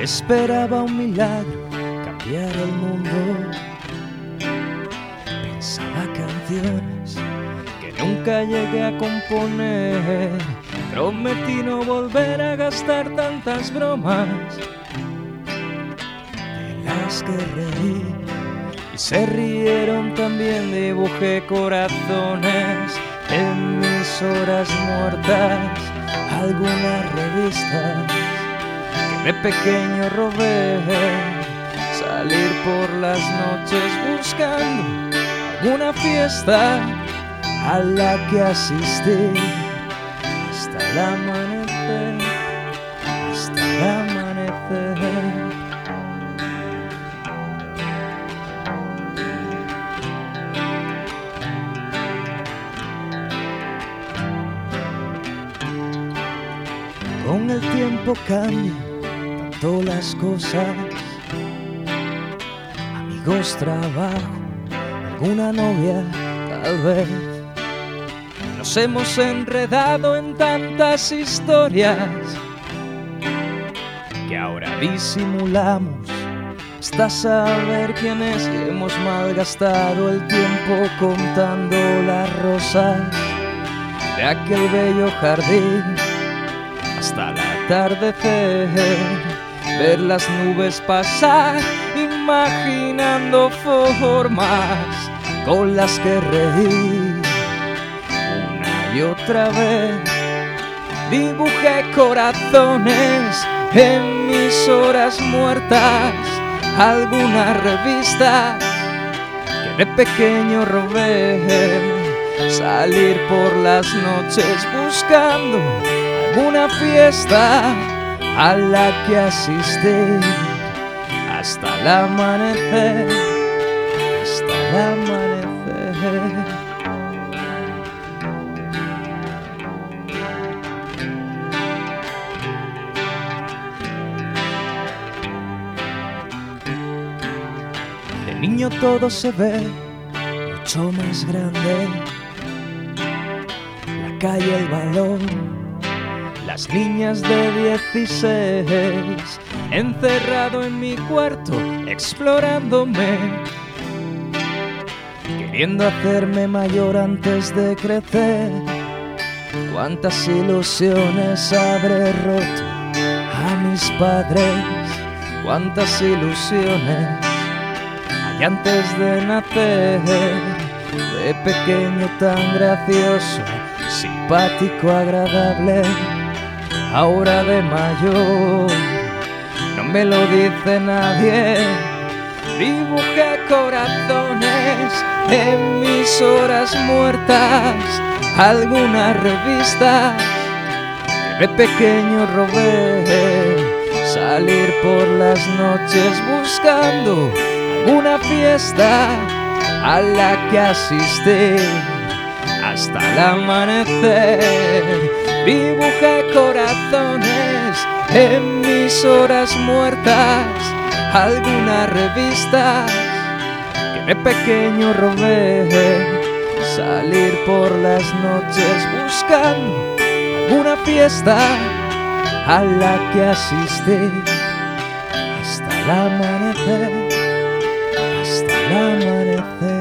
Esperaba un milagro, cambiar el mundo. Pensaba canciones que nunca llegué a componer. Prometí no volver a gastar tantas bromas de las que reí y se rieron también. Dibujé corazones en mis horas muertas, algunas revistas que de pequeño robé. Salir por las noches buscando alguna fiesta a la que asistí hasta el amanecer, hasta el amanecer. Con el tiempo cambian tanto las cosas, amigos, trabajo, alguna novia, tal vez. Nos hemos enredado en tantas historias que ahora disimulamos hasta saber quién es, y hemos malgastado el tiempo contando las rosas de aquel bello jardín hasta el atardecer, ver las nubes pasar, imaginando formas con las que reír una y otra vez. Dibujé corazones en mis horas muertas, algunas revistas que de pequeño robé. Salir por las noches buscando alguna fiesta a la que asistir hasta el amanecer, hasta el amanecer. De niño todo se ve mucho más grande, la calle, el balón, las niñas de 16, encerrado en mi cuarto, explorándome, queriendo hacerme mayor antes de crecer. Cuántas ilusiones habré roto a mis padres, cuántas ilusiones hay antes de nacer. De pequeño tan gracioso, simpático, agradable, ahora de mayor no me lo dice nadie. Dibujé corazones en mis horas muertas, algunas revistas que de pequeño robé. Salir por las noches buscando alguna fiesta a la que asistir hasta el amanecer. Dibujé corazones en mis horas muertas, algunas revistas que de pequeño robé. Salir por las noches buscando alguna fiesta a la que asistir hasta el amanecer, hasta el amanecer.